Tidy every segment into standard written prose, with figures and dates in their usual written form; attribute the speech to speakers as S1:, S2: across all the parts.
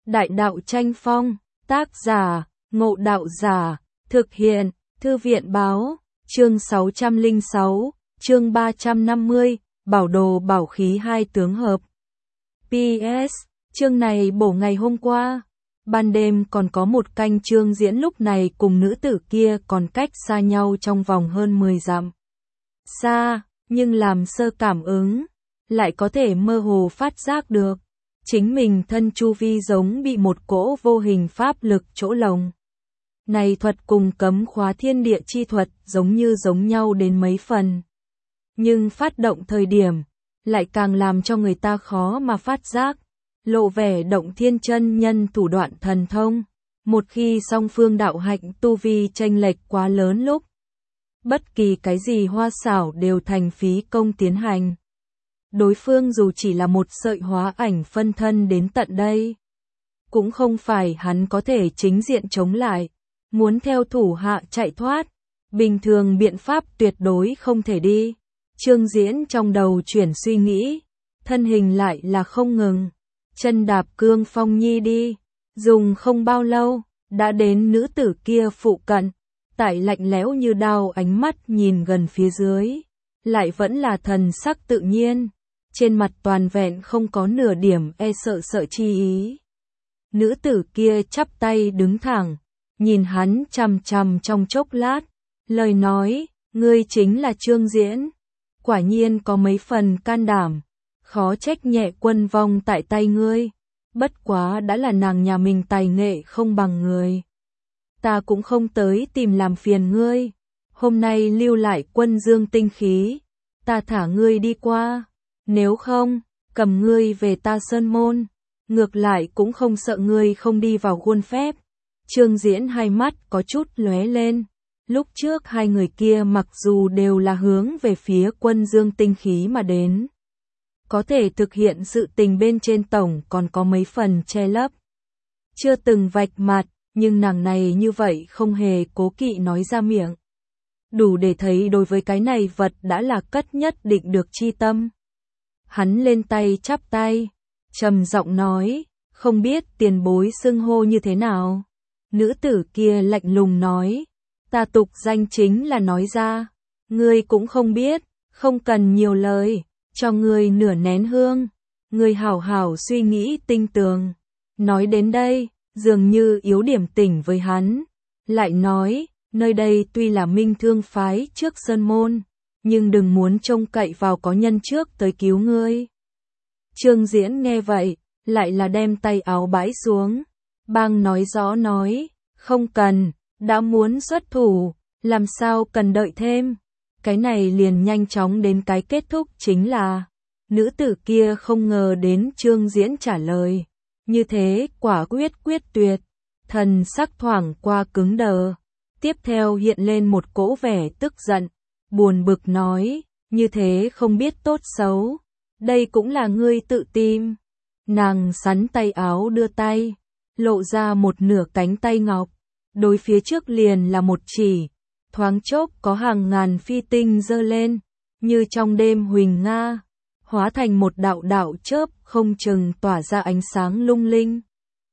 S1: Đại đạo tranh phong, tác giả, Ngộ Đạo Giả, thực hiện, Thư viện báo, chương 606, chương 350, bảo đồ bảo khí hai tướng hợp. PS, chương này bổ ngày hôm qua. Ban đêm còn có một canh chương diễn, lúc này cùng nữ tử kia còn cách xa nhau trong vòng hơn 10 dặm. Xa, nhưng làm sơ cảm ứng, lại có thể mơ hồ phát giác được. Chính mình thân chu vi giống bị một cỗ vô hình pháp lực chỗ lồng. Này thuật cùng cấm khóa thiên địa chi thuật giống nhau đến mấy phần. Nhưng phát động thời điểm, lại càng làm cho người ta khó mà phát giác. Lộ vẻ động thiên chân nhân thủ đoạn thần thông. Một khi song phương đạo hạnh tu vi chênh lệch quá lớn lúc, bất kỳ cái gì hoa xảo đều thành phí công tiến hành. Đối phương dù chỉ là một sợi hóa ảnh phân thân đến tận đây, cũng không phải hắn có thể chính diện chống lại. Muốn theo thủ hạ chạy thoát, bình thường biện pháp tuyệt đối không thể đi. Trương Diễn trong đầu chuyển suy nghĩ, thân hình lại là không ngừng, chân đạp cương phong nhi đi, dùng không bao lâu, đã đến nữ tử kia phụ cận, tại lạnh lẽo như đao ánh mắt nhìn gần phía dưới, lại vẫn là thần sắc tự nhiên, trên mặt toàn vẹn không có nửa điểm sợ chi ý. Nữ tử kia chắp tay đứng thẳng, nhìn hắn chằm chằm trong chốc lát, lời nói, ngươi chính là Trương Diễn, quả nhiên có mấy phần can đảm, khó trách nhẹ quân vong tại tay ngươi, bất quá đã là nàng nhà mình tài nghệ không bằng người. Ta cũng không tới tìm làm phiền ngươi, hôm nay lưu lại quân dương tinh khí, ta thả ngươi đi qua, nếu không, cầm ngươi về ta sơn môn, ngược lại cũng không sợ ngươi không đi vào khuôn phép. Trương Diễn hai mắt có chút lóe lên, lúc trước hai người kia mặc dù đều là hướng về phía quân dương tinh khí mà đến, có thể thực hiện sự tình bên trên tổng còn có mấy phần che lấp. Chưa từng vạch mặt, nhưng nàng này như vậy không hề cố kỵ nói ra miệng. Đủ để thấy đối với cái này vật đã là cất nhất định được chi tâm. Hắn lên tay chắp tay, trầm giọng nói, không biết tiền bối xưng hô như thế nào. Nữ tử kia lạnh lùng nói, ta tục danh chính là nói ra, ngươi cũng không biết, không cần nhiều lời, cho ngươi nửa nén hương, ngươi hảo hảo suy nghĩ tinh tường. Nói đến đây, dường như yếu điểm tỉnh với hắn, lại nói, nơi đây tuy là minh thương phái trước sơn môn, nhưng đừng muốn trông cậy vào có nhân trước tới cứu ngươi. Trương Diễn nghe vậy, lại là đem tay áo bãi xuống, bang nói rõ nói, không cần, đã muốn xuất thủ, làm sao cần đợi thêm. Cái này liền nhanh chóng đến cái kết thúc chính là, nữ tử kia không ngờ đến Trương Diễn trả lời, như thế quả quyết tuyệt, thần sắc thoảng qua cứng đờ, tiếp theo hiện lên một cỗ vẻ tức giận, buồn bực nói, như thế không biết tốt xấu, đây cũng là ngươi tự tìm. Nàng sắn tay áo đưa tay, lộ ra một nửa cánh tay ngọc, đối phía trước liền là một chỉ, thoáng chốc có hàng ngàn phi tinh giơ lên, như trong đêm huỳnh nga, hóa thành một đạo đạo chớp không chừng tỏa ra ánh sáng lung linh.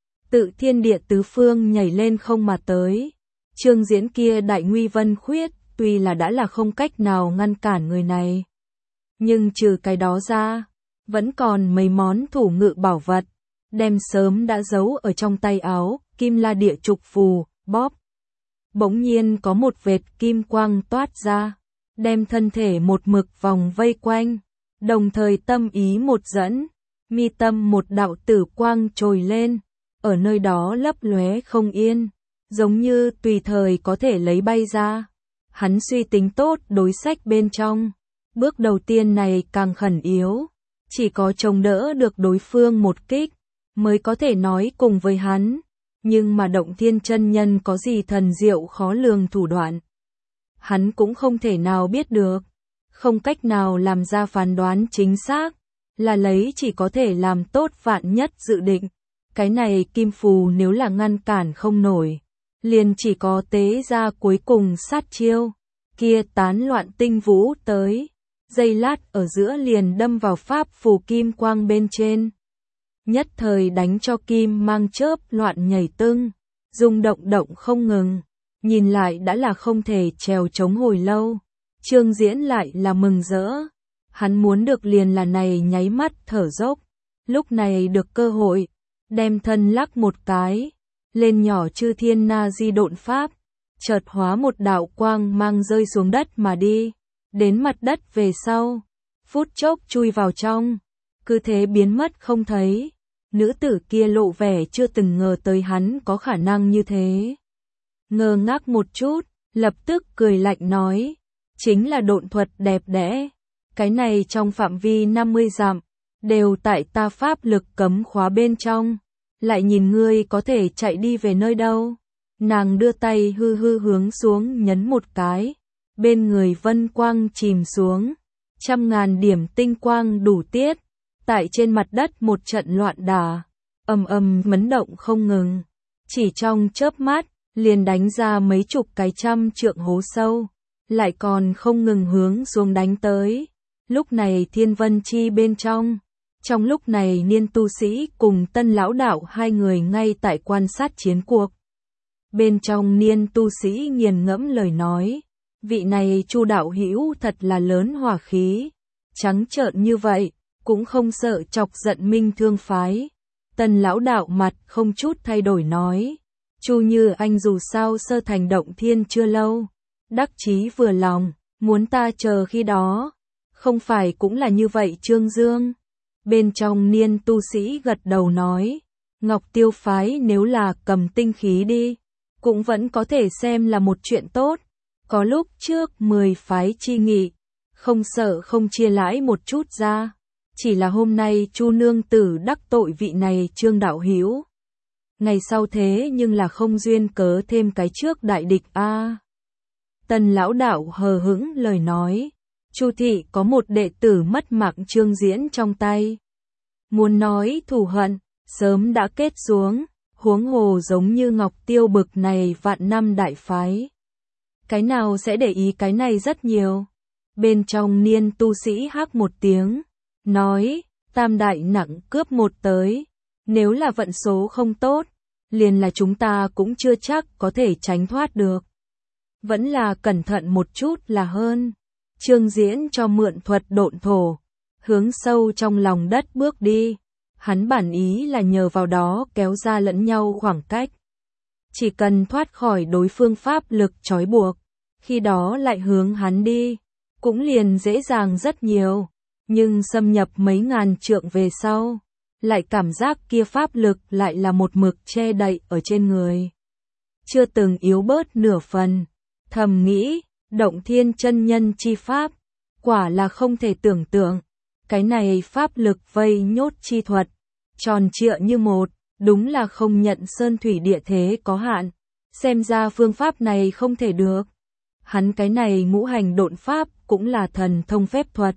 S1: Tự thiên địa tứ phương nhảy lên không mà tới. Trương Diễn kia đại nguy vân khuyết, tuy là đã là không cách nào ngăn cản người này, nhưng trừ cái đó ra, vẫn còn mấy món thủ ngự bảo vật, đem sớm đã giấu ở trong tay áo, kim la địa trục phù, bóp. Bỗng nhiên có một vệt kim quang toát ra, đem thân thể một mực vòng vây quanh, đồng thời tâm ý một dẫn, mi tâm một đạo tử quang trồi lên, ở nơi đó lấp lóe không yên, giống như tùy thời có thể lấy bay ra. Hắn suy tính tốt đối sách bên trong, bước đầu tiên này càng khẩn yếu, chỉ có chống đỡ được đối phương một kích, mới có thể nói cùng với hắn, nhưng mà động thiên chân nhân có gì thần diệu khó lường thủ đoạn. Hắn cũng không thể nào biết được, không cách nào làm ra phán đoán chính xác, là lấy chỉ có thể làm tốt vạn nhất dự định. Cái này kim phù nếu là ngăn cản không nổi, liền chỉ có tế ra cuối cùng sát chiêu, kia tán loạn tinh vũ tới, giây lát ở giữa liền đâm vào pháp phù kim quang bên trên. nhất thời đánh cho kim mang chớp loạn nhảy tưng, rung động động không ngừng, nhìn lại đã là không thể trèo chống hồi lâu. Trương Diễn lại là mừng rỡ, hắn muốn được liền là này nháy mắt thở dốc, lúc này được cơ hội, đem thân lắc một cái, lên nhỏ chư thiên na di độn pháp, chợt hóa một đạo quang mang rơi xuống đất mà đi, đến mặt đất về sau, phút chốc chui vào trong, cứ thế biến mất không thấy. Nữ tử kia lộ vẻ chưa từng ngờ tới hắn có khả năng như thế. Ngơ ngác một chút, lập tức cười lạnh nói, chính là độn thuật đẹp đẽ, cái này trong phạm vi 50 dặm, đều tại ta pháp lực cấm khóa bên trong, lại nhìn ngươi có thể chạy đi về nơi đâu. Nàng đưa tay hư hư hướng xuống nhấn một cái, bên người vân quang chìm xuống, trăm ngàn điểm tinh quang đủ tiết, tại trên mặt đất một trận loạn đả, ầm ầm mấn động không ngừng, chỉ trong chớp mắt, liền đánh ra mấy chục cái trăm trượng hố sâu, lại còn không ngừng hướng xuống đánh tới. Lúc này Thiên Vân Chi bên trong lúc này Niên tu sĩ cùng Tân lão đạo hai người ngay tại quan sát chiến cuộc. Bên trong Niên tu sĩ nghiền ngẫm lời nói, vị này Chu đạo hữu thật là lớn hỏa khí, trắng trợn như vậy, cũng không sợ chọc giận Minh Thương phái. Tân lão đạo mặt không chút thay đổi nói, Chu Như anh dù sao sơ thành động thiên chưa lâu, đắc chí vừa lòng, muốn ta chờ khi đó, không phải cũng là như vậy Trương Dương. Bên trong Niên tu sĩ gật đầu nói, Ngọc Tiêu phái nếu là cầm tinh khí đi, cũng vẫn có thể xem là một chuyện tốt, có lúc trước 10 phái chi nghị, không sợ không chia lãi một chút ra. Chỉ là hôm nay Chu nương tử đắc tội vị này Trương đạo hữu, ngày sau thế nhưng là không duyên cớ thêm cái trước đại địch a. Tần lão đạo hờ hững lời nói, Chu thị có một đệ tử mất mạng Trương Diễn trong tay, muốn nói thù hận sớm đã kết xuống, huống hồ giống như Ngọc Tiêu bực này vạn năm đại phái, cái nào sẽ để ý cái này rất nhiều. Bên trong Niên tu sĩ hắc một tiếng, nói, tam đại nặng cướp một tới, nếu là vận số không tốt, liền là chúng ta cũng chưa chắc có thể tránh thoát được. Vẫn là cẩn thận một chút là hơn. Trương Diễn cho mượn thuật độn thổ, hướng sâu trong lòng đất bước đi, hắn bản ý là nhờ vào đó kéo ra lẫn nhau khoảng cách. Chỉ cần thoát khỏi đối phương pháp lực trói buộc, khi đó lại hướng hắn đi, cũng liền dễ dàng rất nhiều. Nhưng xâm nhập mấy ngàn trượng về sau, lại cảm giác kia pháp lực lại là một mực che đậy ở trên người, chưa từng yếu bớt nửa phần. Thầm nghĩ, động thiên chân nhân chi pháp, quả là không thể tưởng tượng, cái này pháp lực vây nhốt chi thuật, tròn trịa như một, đúng là không nhận sơn thủy địa thế có hạn, xem ra phương pháp này không thể được. Hắn cái này ngũ hành độn pháp cũng là thần thông phép thuật.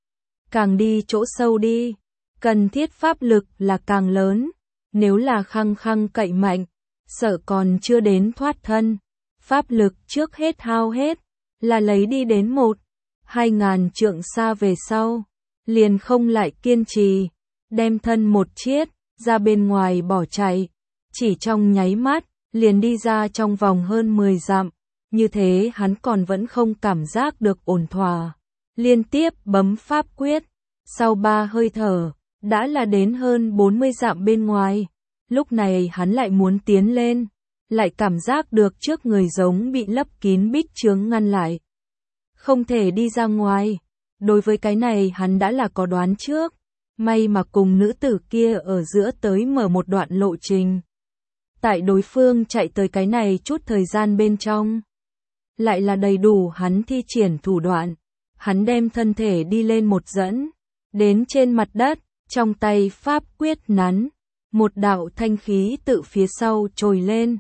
S1: Càng đi chỗ sâu đi, cần thiết pháp lực là càng lớn, nếu là khăng khăng cậy mạnh, sợ còn chưa đến thoát thân, pháp lực trước hết hao hết, là lấy đi đến 1-2 ngàn trượng xa về sau, liền không lại kiên trì, đem thân một chiết, ra bên ngoài bỏ chạy, chỉ trong nháy mắt, liền đi ra trong vòng hơn 10 dặm, như thế hắn còn vẫn không cảm giác được ổn thỏa, liên tiếp bấm pháp quyết. Sau 3 hơi thở, đã là đến hơn 40 dặm bên ngoài, lúc này hắn lại muốn tiến lên, lại cảm giác được trước người giống bị lấp kín bích chướng ngăn lại. Không thể đi ra ngoài, đối với cái này hắn đã là có đoán trước, may mà cùng nữ tử kia ở giữa tới mở một đoạn lộ trình. Tại đối phương chạy tới cái này chút thời gian bên trong, lại là đầy đủ hắn thi triển thủ đoạn, hắn đem thân thể đi lên một dẫn. Đến trên mặt đất, trong tay pháp quyết nắn, một đạo thanh khí tự phía sau trồi lên,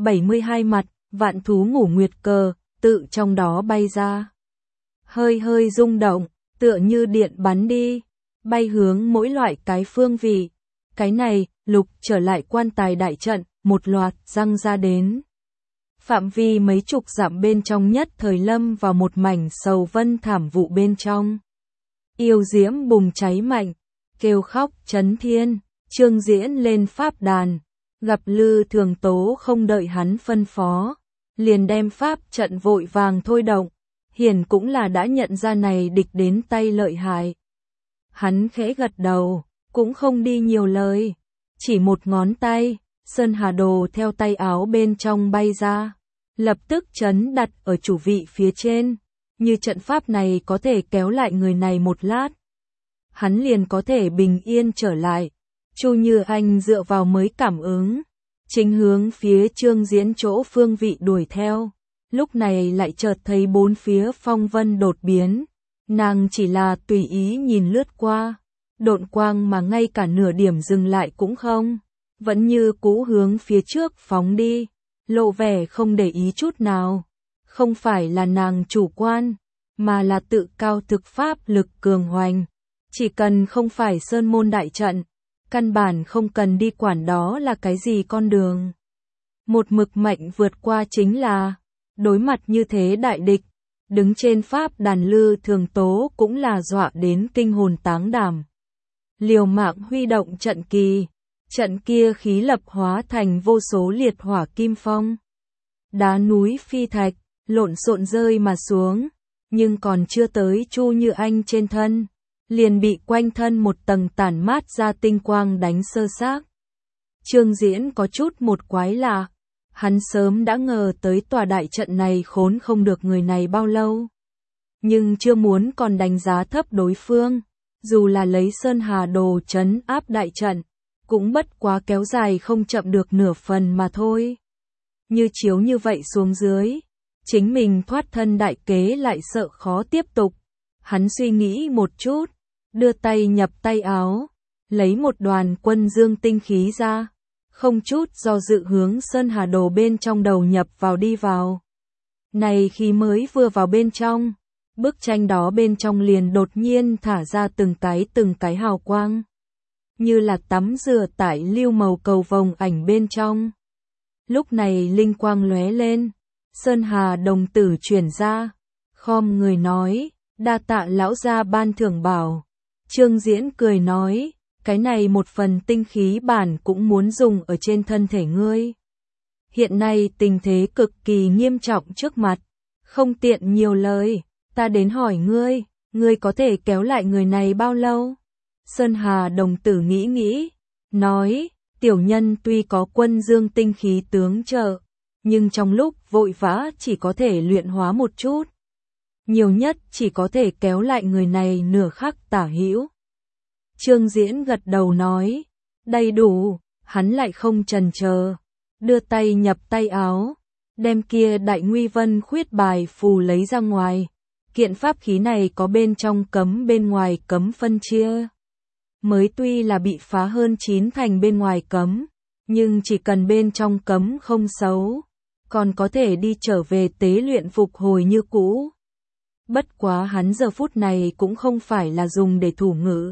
S1: 72 mặt, vạn thú ngủ nguyệt cờ, tự trong đó bay ra. Hơi hơi rung động, tựa như điện bắn đi, bay hướng mỗi loại cái phương vị. Cái này, lục trở lại quan tài đại trận, một loạt răng ra đến. Phạm vi mấy chục dặm bên trong nhất thời lâm vào một mảnh sầu vân thảm vụ bên trong. Yêu diễm bùng cháy mạnh, kêu khóc chấn thiên, Trương Diễn lên pháp đàn, gặp Lư Thường Tố không đợi hắn phân phó, liền đem pháp trận vội vàng thôi động, hiển cũng là đã nhận ra này địch đến tay lợi hại. Hắn khẽ gật đầu, cũng không đi nhiều lời, chỉ một ngón tay, sơn hà đồ theo tay áo bên trong bay ra, lập tức trấn đặt ở chủ vị phía trên, như trận pháp này có thể kéo lại người này một lát, hắn liền có thể bình yên trở lại. Chu Như Anh dựa vào mới cảm ứng, chính hướng phía Trương Diễn chỗ phương vị đuổi theo, lúc này lại chợt thấy bốn phía phong vân đột biến, nàng chỉ là tùy ý nhìn lướt qua, độn quang mà ngay cả nửa điểm dừng lại cũng không, vẫn như cũ hướng phía trước phóng đi, lộ vẻ không để ý chút nào, không phải là nàng chủ quan, mà là tự cao thực pháp lực cường hoành, chỉ cần không phải sơn môn đại trận, căn bản không cần đi quản đó là cái gì con đường. Một mực mạnh vượt qua chính là, đối mặt như thế đại địch, đứng trên pháp đàn Lư Thường Tố cũng là dọa đến kinh hồn táng đảm. Liều mạng huy động trận kỳ, trận kia khí lập hóa thành vô số liệt hỏa kim phong. Đá núi phi thạch, lộn xộn rơi mà xuống, nhưng còn chưa tới Chu Như Anh trên thân, liền bị quanh thân một tầng tản mát ra tinh quang đánh sơ xác. Trương Diễn có chút một quái lạ, hắn sớm đã ngờ tới tòa đại trận này khốn không được người này bao lâu. Nhưng chưa muốn còn đánh giá thấp đối phương, dù là lấy sơn hà đồ trấn áp đại trận, cũng bất quá kéo dài không chậm được nửa phần mà thôi. Như chiếu như vậy xuống dưới, chính mình thoát thân đại kế lại sợ khó tiếp tục. Hắn suy nghĩ một chút, đưa tay nhập tay áo, lấy một đoàn quân dương tinh khí ra, không chút do dự hướng sơn hà đồ bên trong đầu nhập vào đi vào. Này khi mới vừa vào bên trong, bức tranh đó bên trong liền đột nhiên thả ra từng cái hào quang, như là tắm rửa tại lưu màu cầu vồng ảnh bên trong. Lúc này linh quang lóe lên, sơn hà đồng tử chuyển ra, khom người nói, đa tạ lão gia ban thưởng bảo. Trương Diễn cười nói, cái này một phần tinh khí bản cũng muốn dùng ở trên thân thể ngươi. Hiện nay tình thế cực kỳ nghiêm trọng trước mặt, không tiện nhiều lời, ta đến hỏi ngươi có thể kéo lại người này bao lâu? Sơn Hà đồng tử nghĩ, nói, tiểu nhân tuy có quân dương tinh khí tướng trợ, nhưng trong lúc vội vã chỉ có thể luyện hóa một chút. Nhiều nhất chỉ có thể kéo lại người này nửa khắc tả hữu. Trương Diễn gật đầu nói, đầy đủ, hắn lại không chần chờ, đưa tay nhập tay áo, đem kia đại nguy vân khuyết bài phù lấy ra ngoài. Kiện pháp khí này có bên trong cấm bên ngoài cấm phân chia. Mới tuy là bị phá hơn 9 thành bên ngoài cấm, nhưng chỉ cần bên trong cấm không xấu, còn có thể đi trở về tế luyện phục hồi như cũ. Bất quá hắn giờ phút này cũng không phải là dùng để thủ ngữ,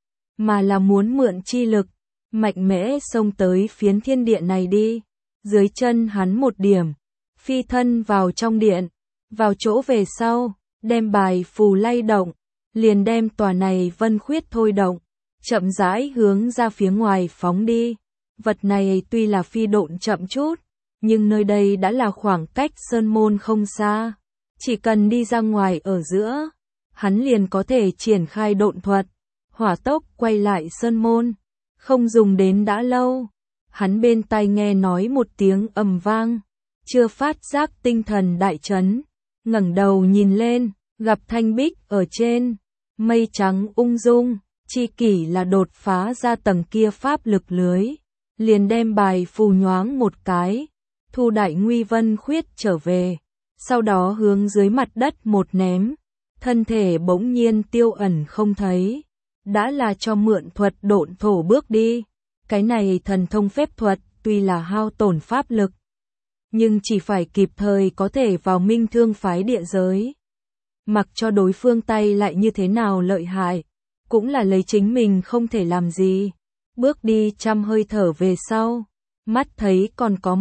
S1: mà là muốn mượn chi lực, mạnh mẽ xông tới phiến thiên điện này đi. Dưới chân hắn một điểm, phi thân vào trong điện, vào chỗ về sau, đem bài phù lay động, liền đem tòa này vân khuyết thôi động, chậm rãi hướng ra phía ngoài phóng đi. Vật này tuy là phi độn chậm chút, nhưng nơi đây đã là khoảng cách sơn môn không xa. Chỉ cần đi ra ngoài ở giữa, hắn liền có thể triển khai độn thuật, hỏa tốc quay lại sơn môn. Không dùng đến đã lâu, hắn bên tai nghe nói một tiếng ầm vang, chưa phát giác tinh thần đại chấn, ngẩng đầu nhìn lên, gặp thanh bích ở trên, mây trắng ung dung, chi kỷ là đột phá ra tầng kia pháp lực lưới, liền đem bài phù nhoáng một cái, thu đại nguy vân khuyết trở về, sau đó hướng dưới mặt đất một ném, thân thể bỗng nhiên tiêu ẩn không thấy, đã là cho mượn thuật độn thổ bước đi. Cái này thần thông phép thuật tuy là hao tổn pháp lực, nhưng chỉ phải kịp thời có thể vào minh thương phái địa giới. Mặc cho đối phương tay lại như thế nào lợi hại, cũng là lấy chính mình không thể làm gì. Bước đi trăm hơi thở về sau, mắt thấy còn có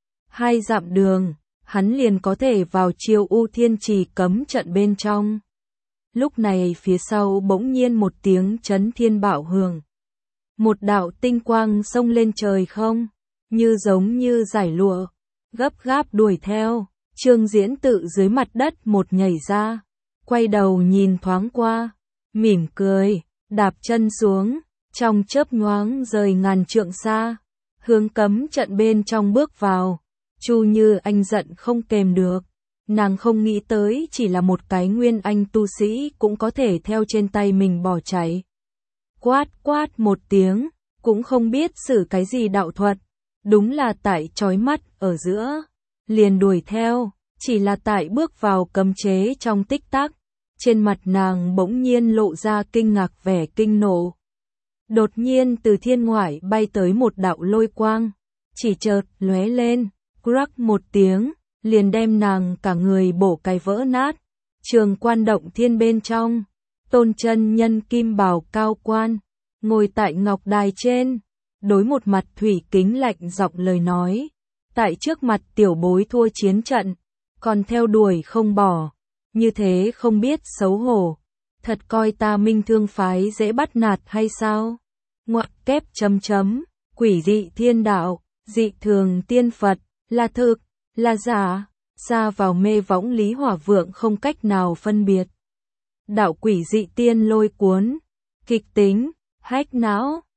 S1: 1-2 dặm đường, hắn liền có thể vào Chiêu U Thiên Trì cấm trận bên trong. Lúc này phía sau bỗng nhiên một tiếng chấn thiên bạo hưởng. một đạo tinh quang xông lên trời không, như giống như giải lụa, gấp gáp đuổi theo. Trương Diễn tự dưới mặt đất một nhảy ra, quay đầu nhìn thoáng qua, mỉm cười, đạp chân xuống, trong chớp nhoáng rời ngàn trượng xa, hướng cấm trận bên trong bước vào. Chu Như Anh giận không kềm được, nàng không nghĩ tới chỉ là một cái nguyên anh tu sĩ cũng có thể theo trên tay mình bỏ chạy. Quát quát một tiếng, cũng không biết sử cái gì đạo thuật, đúng là tại chói mắt ở giữa, liền đuổi theo, chỉ là tại bước vào cấm chế trong tích tắc, trên mặt nàng bỗng nhiên lộ ra kinh ngạc vẻ kinh nộ. Đột nhiên từ thiên ngoại bay tới một đạo lôi quang, chỉ chợt lóe lên, crack một tiếng, liền đem nàng cả người bổ cái vỡ nát. Trường Quan Động Thiên bên trong, Tôn chân nhân kim bào cao quan, ngồi tại ngọc đài trên, đối một mặt thủy kính lạnh giọng lời nói, tại trước mặt tiểu bối thua chiến trận, còn theo đuổi không bỏ, như thế không biết xấu hổ, thật coi ta Minh Thương phái dễ bắt nạt hay sao? Ngoặc kép chấm chấm, quỷ dị thiên đạo, dị thường tiên Phật, là thực, là giả, xa vào mê võng Lý Hỏa Vượng không cách nào phân biệt. Đạo quỷ dị tiên lôi cuốn, kịch tính, hách não.